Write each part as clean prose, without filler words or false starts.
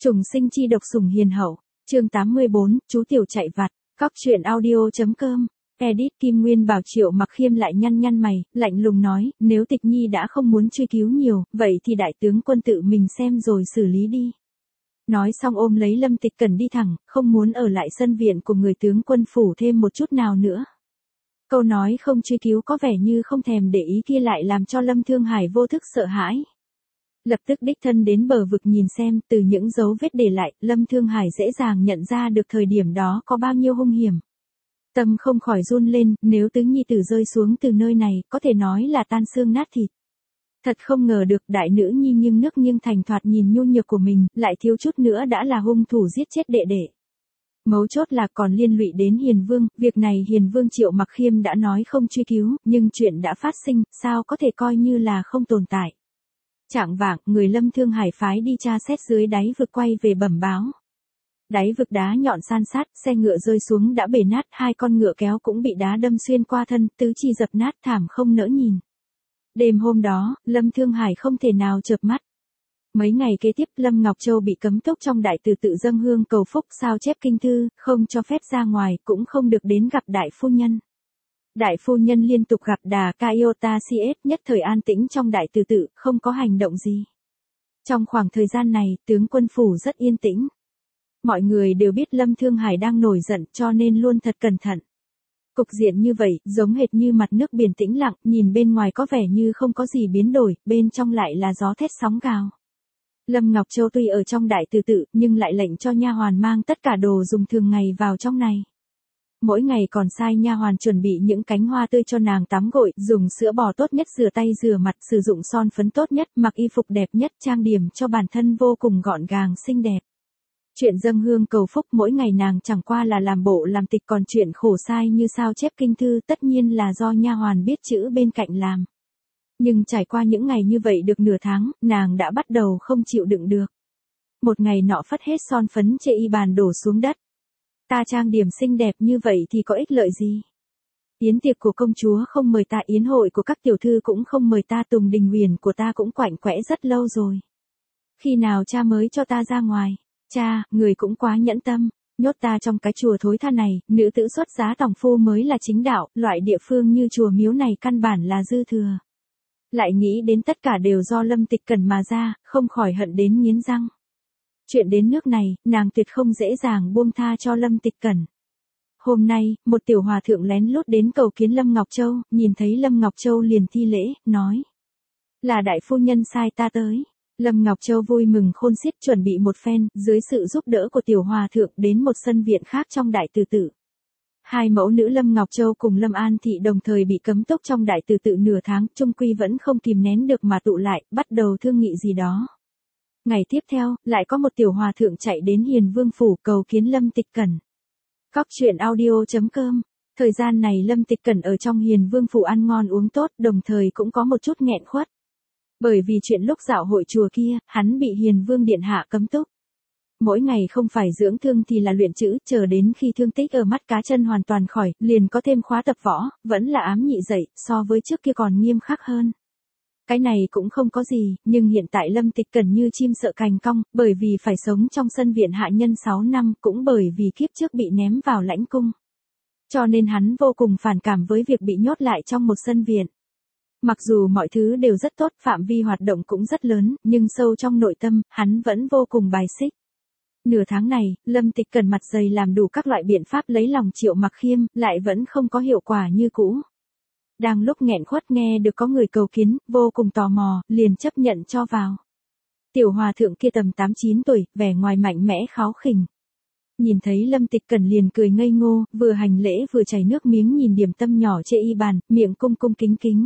Trùng sinh chi độc sủng hiền hậu, chương 84, chú tiểu chạy vặt, cóc truyện audio.com, edit Kim Nguyên bảo Triệu Mặc Khiêm lại nhăn nhăn mày, lạnh lùng nói, nếu Tịch Nhi đã không muốn truy cứu nhiều, vậy thì đại tướng quân tự mình xem rồi xử lý đi. Nói xong ôm lấy Lâm Tịch Cẩn đi thẳng, không muốn ở lại sân viện của người tướng quân phủ thêm một chút nào nữa. Câu nói không truy cứu có vẻ như không thèm để ý kia lại làm cho Lâm Thương Hải vô thức sợ hãi. Lập tức đích thân đến bờ vực nhìn xem, từ những dấu vết để lại, Lâm Thương Hải dễ dàng nhận ra được thời điểm đó có bao nhiêu hung hiểm. Tâm không khỏi run lên, nếu tứ nhi tử rơi xuống từ nơi này, có thể nói là tan xương nát thịt. Thật không ngờ được đại nữ nhi nghiêng nước nghiêng thành thoạt nhìn nhu nhược của mình, lại thiếu chút nữa đã là hung thủ giết chết đệ đệ. Mấu chốt là còn liên lụy đến Hiền Vương, việc này Hiền Vương Triệu Mặc Khiêm đã nói không truy cứu, nhưng chuyện đã phát sinh, sao có thể coi như là không tồn tại. Chạng vạng, người Lâm Thương Hải phái đi tra xét dưới đáy vực quay về bẩm báo. Đáy vực đá nhọn san sát, xe ngựa rơi xuống đã bể nát, hai con ngựa kéo cũng bị đá đâm xuyên qua thân, tứ chi dập nát thảm không nỡ nhìn. Đêm hôm đó, Lâm Thương Hải không thể nào chợp mắt. Mấy ngày kế tiếp Lâm Ngọc Châu bị cấm túc trong đại từ tự dâng hương cầu phúc sao chép kinh thư, không cho phép ra ngoài, cũng không được đến gặp đại phu nhân. Đại phu nhân liên tục gặp đà Kaiota CS, nhất thời an tĩnh trong đại từ tự, không có hành động gì. Trong khoảng thời gian này, tướng quân phủ rất yên tĩnh. Mọi người đều biết Lâm Thương Hải đang nổi giận cho nên luôn thật cẩn thận. Cục diện như vậy, giống hệt như mặt nước biển tĩnh lặng, nhìn bên ngoài có vẻ như không có gì biến đổi, bên trong lại là gió thét sóng gào. Lâm Ngọc Châu tuy ở trong đại từ tự, nhưng lại lệnh cho nha hoàn mang tất cả đồ dùng thường ngày vào trong này. Mỗi ngày còn sai nha hoàn chuẩn bị những cánh hoa tươi cho nàng tắm gội, dùng sữa bò tốt nhất rửa tay rửa mặt, sử dụng son phấn tốt nhất, mặc y phục đẹp nhất, trang điểm cho bản thân vô cùng gọn gàng xinh đẹp. Chuyện dâng hương cầu phúc mỗi ngày nàng chẳng qua là làm bộ làm tịch, còn chuyện khổ sai như sao chép kinh thư tất nhiên là do nha hoàn biết chữ bên cạnh làm. Nhưng trải qua những ngày như vậy được nửa tháng, nàng đã bắt đầu không chịu đựng được. Một ngày nọ phất hết son phấn trên y bàn đổ xuống đất. Ta trang điểm xinh đẹp như vậy thì có ích lợi gì? Yến tiệc của công chúa không mời ta, yến hội của các tiểu thư cũng không mời ta, tùng đình huyền của ta cũng quạnh quẽ rất lâu rồi. Khi nào cha mới cho ta ra ngoài? Cha, người cũng quá nhẫn tâm, nhốt ta trong cái chùa thối tha này, nữ tử xuất giá tòng phu mới là chính đạo, loại địa phương như chùa miếu này căn bản là dư thừa. Lại nghĩ đến tất cả đều do Lâm Tịch Cẩn mà ra, không khỏi hận đến nghiến răng. Chuyện đến nước này, nàng tuyệt không dễ dàng buông tha cho Lâm Tịch Cẩn. Hôm nay, một tiểu hòa thượng lén lút đến cầu kiến Lâm Ngọc Châu, nhìn thấy Lâm Ngọc Châu liền thi lễ, nói. Là đại phu nhân sai ta tới. Lâm Ngọc Châu vui mừng khôn xiết chuẩn bị một phen, dưới sự giúp đỡ của tiểu hòa thượng đến một sân viện khác trong đại từ tự. Hai mẫu nữ Lâm Ngọc Châu cùng Lâm An Thị đồng thời bị cấm túc trong đại từ tự nửa tháng, chung quy vẫn không kìm nén được mà tụ lại, bắt đầu thương nghị gì đó. Ngày tiếp theo, lại có một tiểu hòa thượng chạy đến Hiền Vương phủ cầu kiến Lâm Tịch Cẩn. Cóc truyện audio.com. Thời gian này Lâm Tịch Cẩn ở trong Hiền Vương phủ ăn ngon uống tốt, đồng thời cũng có một chút nghẹn khuất. Bởi vì chuyện lúc dạo hội chùa kia, hắn bị Hiền Vương điện hạ cấm túc. Mỗi ngày không phải dưỡng thương thì là luyện chữ, chờ đến khi thương tích ở mắt cá chân hoàn toàn khỏi, liền có thêm khóa tập võ, vẫn là ám nhị dạy, so với trước kia còn nghiêm khắc hơn. Cái này cũng không có gì, nhưng hiện tại Lâm Tịch Cẩn như chim sợ cành cong, bởi vì phải sống trong sân viện hạ nhân 6 năm, cũng bởi vì kiếp trước bị ném vào lãnh cung. Cho nên hắn vô cùng phản cảm với việc bị nhốt lại trong một sân viện. Mặc dù mọi thứ đều rất tốt, phạm vi hoạt động cũng rất lớn, nhưng sâu trong nội tâm, hắn vẫn vô cùng bài xích. Nửa tháng này, Lâm Tịch Cẩn mặt dày làm đủ các loại biện pháp lấy lòng Triệu Mặc Khiêm, lại vẫn không có hiệu quả như cũ. Đang lúc nghẹn khuất nghe được có người cầu kiến, vô cùng tò mò, liền chấp nhận cho vào. Tiểu hòa thượng kia tầm 8-9 tuổi, vẻ ngoài mạnh mẽ kháu khỉnh. Nhìn thấy Lâm Tịch Cẩn liền cười ngây ngô, vừa hành lễ vừa chảy nước miếng nhìn điểm tâm nhỏ trên y bàn, miệng cung cung kính kính.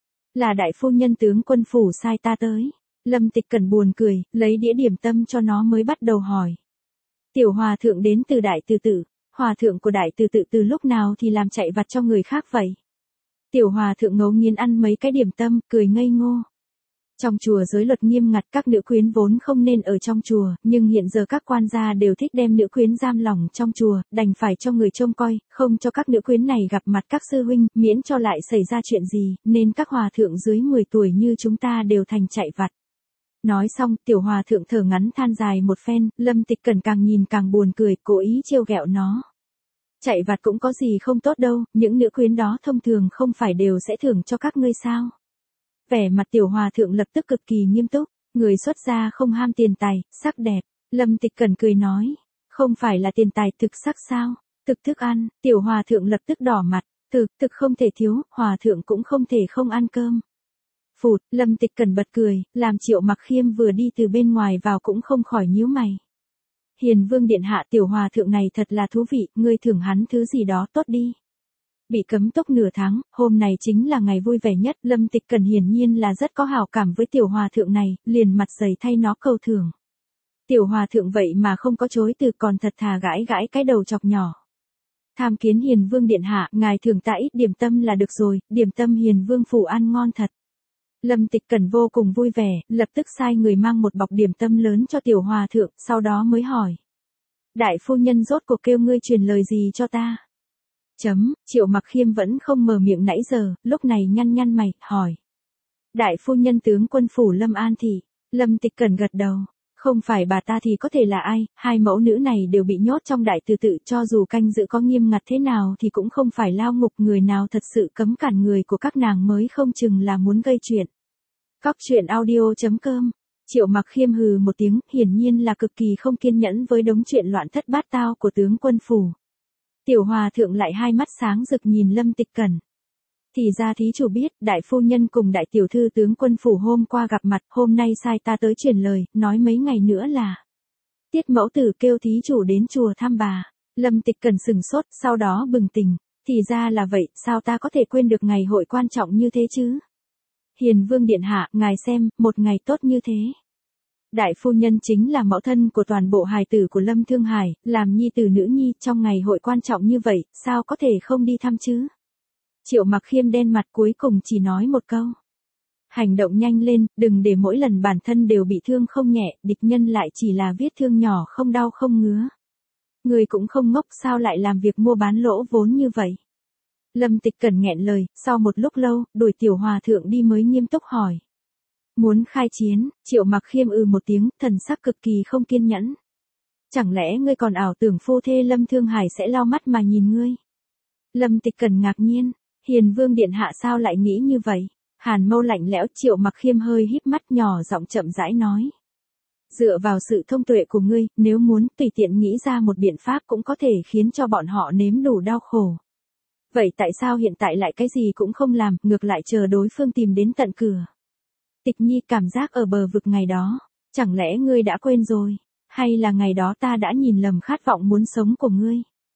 Là đại phu nhân tướng quân phủ sai ta tới. Lâm Tịch Cẩn buồn cười, lấy đĩa điểm tâm cho nó mới bắt đầu hỏi. Tiểu hòa thượng đến từ đại từ tự, hòa thượng của đại từ tự từ lúc nào thì làm chạy vặt cho người khác vậy? Tiểu hòa thượng ngấu nghiến ăn mấy cái điểm tâm, cười ngây ngô. Trong chùa giới luật nghiêm ngặt, các nữ quyến vốn không nên ở trong chùa, nhưng hiện giờ các quan gia đều thích đem nữ quyến giam lỏng trong chùa, đành phải cho người trông coi, không cho các nữ quyến này gặp mặt các sư huynh, miễn cho lại xảy ra chuyện gì, nên các hòa thượng dưới 10 tuổi như chúng ta đều thành chạy vặt. Nói xong, tiểu hòa thượng thở ngắn than dài một phen, Lâm Tịch Cẩn càng nhìn càng buồn cười, cố ý trêu ghẹo nó. Chạy vặt cũng có gì không tốt đâu, những nữ quyến đó thông thường không phải đều sẽ thưởng cho các ngươi sao. Vẻ mặt tiểu hòa thượng lập tức cực kỳ nghiêm túc, người xuất gia không ham tiền tài, sắc đẹp. Lâm Tịch Cẩn cười nói, không phải là tiền tài thực sắc sao, thực thức ăn, tiểu hòa thượng lập tức đỏ mặt, thực không thể thiếu, hòa thượng cũng không thể không ăn cơm. Phụt, Lâm Tịch Cẩn bật cười, làm Triệu Mặc Khiêm vừa đi từ bên ngoài vào cũng không khỏi nhíu mày. Hiền Vương điện hạ, tiểu hòa thượng này thật là thú vị, ngươi thưởng hắn thứ gì đó tốt đi. Bị cấm túc nửa tháng, hôm này chính là ngày vui vẻ nhất, Lâm Tịch Cẩn hiển nhiên là rất có hảo cảm với tiểu hòa thượng này, liền mặt dày thay nó cầu thưởng. Tiểu hòa thượng vậy mà không có chối từ, còn thật thà gãi gãi cái đầu chọc nhỏ. Tham kiến Hiền Vương điện hạ, ngài thưởng ta ít điểm tâm là được rồi, điểm tâm Hiền Vương phủ ăn ngon thật. Lâm Tịch Cẩn vô cùng vui vẻ, lập tức sai người mang một bọc điểm tâm lớn cho tiểu hòa thượng, sau đó mới hỏi. Đại phu nhân rốt cuộc kêu ngươi truyền lời gì cho ta? Triệu Mặc Khiêm vẫn không mở miệng nãy giờ, lúc này nhăn nhăn mày, hỏi. Đại phu nhân tướng quân phủ Lâm An Thị. Lâm Tịch Cẩn gật đầu. Không phải bà ta thì có thể là ai, hai mẫu nữ này đều bị nhốt trong đại từ tự, cho dù canh giữ có nghiêm ngặt thế nào thì cũng không phải lao ngục, người nào thật sự cấm cản người của các nàng mới không chừng là muốn gây chuyện. Cóc truyện audio.com. Triệu Mặc Khiêm hừ một tiếng, hiển nhiên là cực kỳ không kiên nhẫn với đống chuyện loạn thất bát tao của tướng quân phủ. Tiểu hòa thượng lại hai mắt sáng rực nhìn Lâm Tịch Cẩn. Thì ra thí chủ biết, đại phu nhân cùng đại tiểu thư tướng quân phủ hôm qua gặp mặt, hôm nay sai ta tới truyền lời, nói mấy ngày nữa là Tiết mẫu tử kêu thí chủ đến chùa thăm bà. Lâm Tịch Cẩn sừng sốt, sau đó bừng tỉnh, thì ra là vậy, sao ta có thể quên được ngày hội quan trọng như thế chứ? Hiền Vương điện hạ, ngài xem, một ngày tốt như thế. Đại phu nhân chính là mẫu thân của toàn bộ hài tử của Lâm Thương Hải, làm nhi tử nữ nhi, trong ngày hội quan trọng như vậy, sao có thể không đi thăm chứ? Triệu Mặc Khiêm đen mặt, cuối cùng chỉ nói một câu. Hành động nhanh lên, đừng để mỗi lần bản thân đều bị thương không nhẹ, địch nhân lại chỉ là vết thương nhỏ không đau không ngứa. Người cũng không ngốc, sao lại làm việc mua bán lỗ vốn như vậy? Lâm Tịch Cẩn nghẹn lời, sau một lúc lâu, đuổi tiểu hòa thượng đi mới nghiêm túc hỏi. Muốn khai chiến? Triệu Mặc Khiêm một tiếng, thần sắc cực kỳ không kiên nhẫn. Chẳng lẽ ngươi còn ảo tưởng phu thê Lâm Thương Hải sẽ lau mắt mà nhìn ngươi? Lâm Tịch Cẩn ngạc nhiên, Hiền Vương điện hạ sao lại nghĩ như vậy? Hàn mâu lạnh lẽo, Triệu Mặc Khiêm hơi híp mắt, nhỏ giọng chậm rãi nói. Dựa vào sự thông tuệ của ngươi, nếu muốn tùy tiện nghĩ ra một biện pháp cũng có thể khiến cho bọn họ nếm đủ đau khổ. Vậy tại sao hiện tại lại cái gì cũng không làm, ngược lại chờ đối phương tìm đến tận cửa? Tịch Nhi cảm giác ở bờ vực ngày đó, chẳng lẽ ngươi đã quên rồi, hay là ngày đó ta đã nhìn lầm khát vọng muốn sống của ngươi?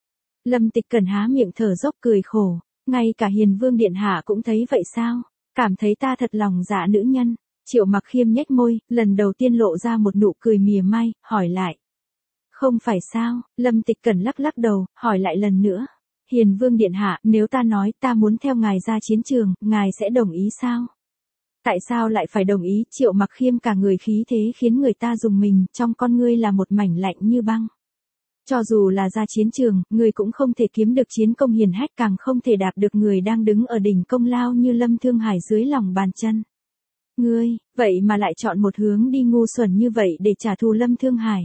Lâm Tịch Cẩn há miệng thở dốc cười khổ, ngay cả Hiền Vương điện hạ cũng thấy vậy sao? Cảm thấy ta thật lòng dạ nữ nhân. Triệu Mặc Khiêm nhếch môi, lần đầu tiên lộ ra một nụ cười mỉa mai, hỏi lại. Không phải sao? Lâm Tịch Cẩn lắc lắc đầu, hỏi lại lần nữa. Hiền Vương điện hạ, nếu ta nói ta muốn theo ngài ra chiến trường, ngài sẽ đồng ý sao? Tại sao lại phải đồng ý? Triệu Mặc Khiêm cả người khí thế khiến người ta rùng mình, trong con ngươi là một mảnh lạnh như băng. Cho dù là ra chiến trường, ngươi cũng không thể kiếm được chiến công hiển hách, càng không thể đạp được người đang đứng ở đỉnh công lao như Lâm Thương Hải dưới lòng bàn chân. Ngươi, vậy mà lại chọn một hướng đi ngu xuẩn như vậy để trả thù Lâm Thương Hải.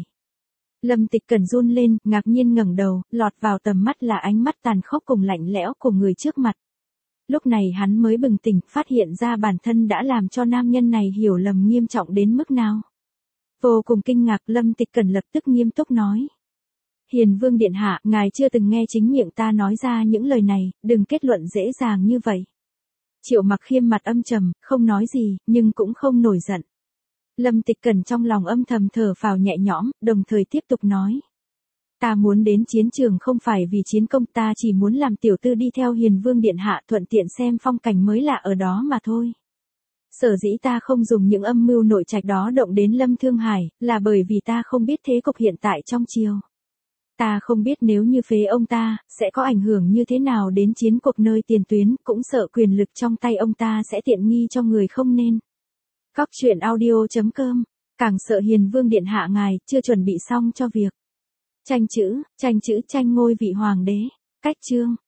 Lâm Tịch Cẩn run lên, ngạc nhiên ngẩng đầu, lọt vào tầm mắt là ánh mắt tàn khốc cùng lạnh lẽo của người trước mặt. Lúc này hắn mới bừng tỉnh, phát hiện ra bản thân đã làm cho nam nhân này hiểu lầm nghiêm trọng đến mức nào. Vô cùng kinh ngạc, Lâm Tịch Cẩn lập tức nghiêm túc nói. Hiền Vương điện hạ, ngài chưa từng nghe chính miệng ta nói ra những lời này, đừng kết luận dễ dàng như vậy. Triệu Mặc Khiêm mặt âm trầm, không nói gì, nhưng cũng không nổi giận. Lâm Tịch Cẩn trong lòng âm thầm thở phào nhẹ nhõm, đồng thời tiếp tục nói. Ta muốn đến chiến trường không phải vì chiến công, ta chỉ muốn làm tiểu tư đi theo Hiền Vương điện hạ, thuận tiện xem phong cảnh mới lạ ở đó mà thôi. Sở dĩ ta không dùng những âm mưu nội trạch đó động đến Lâm Thương Hải, là bởi vì ta không biết thế cục hiện tại trong triều. Ta không biết nếu như phế ông ta, sẽ có ảnh hưởng như thế nào đến chiến cuộc nơi tiền tuyến, cũng sợ quyền lực trong tay ông ta sẽ tiện nghi cho người không nên. Cóc truyện audio.com, càng sợ Hiền Vương điện hạ ngài, chưa chuẩn bị xong cho việc tranh chữ, tranh ngôi vị hoàng đế. Cách chương.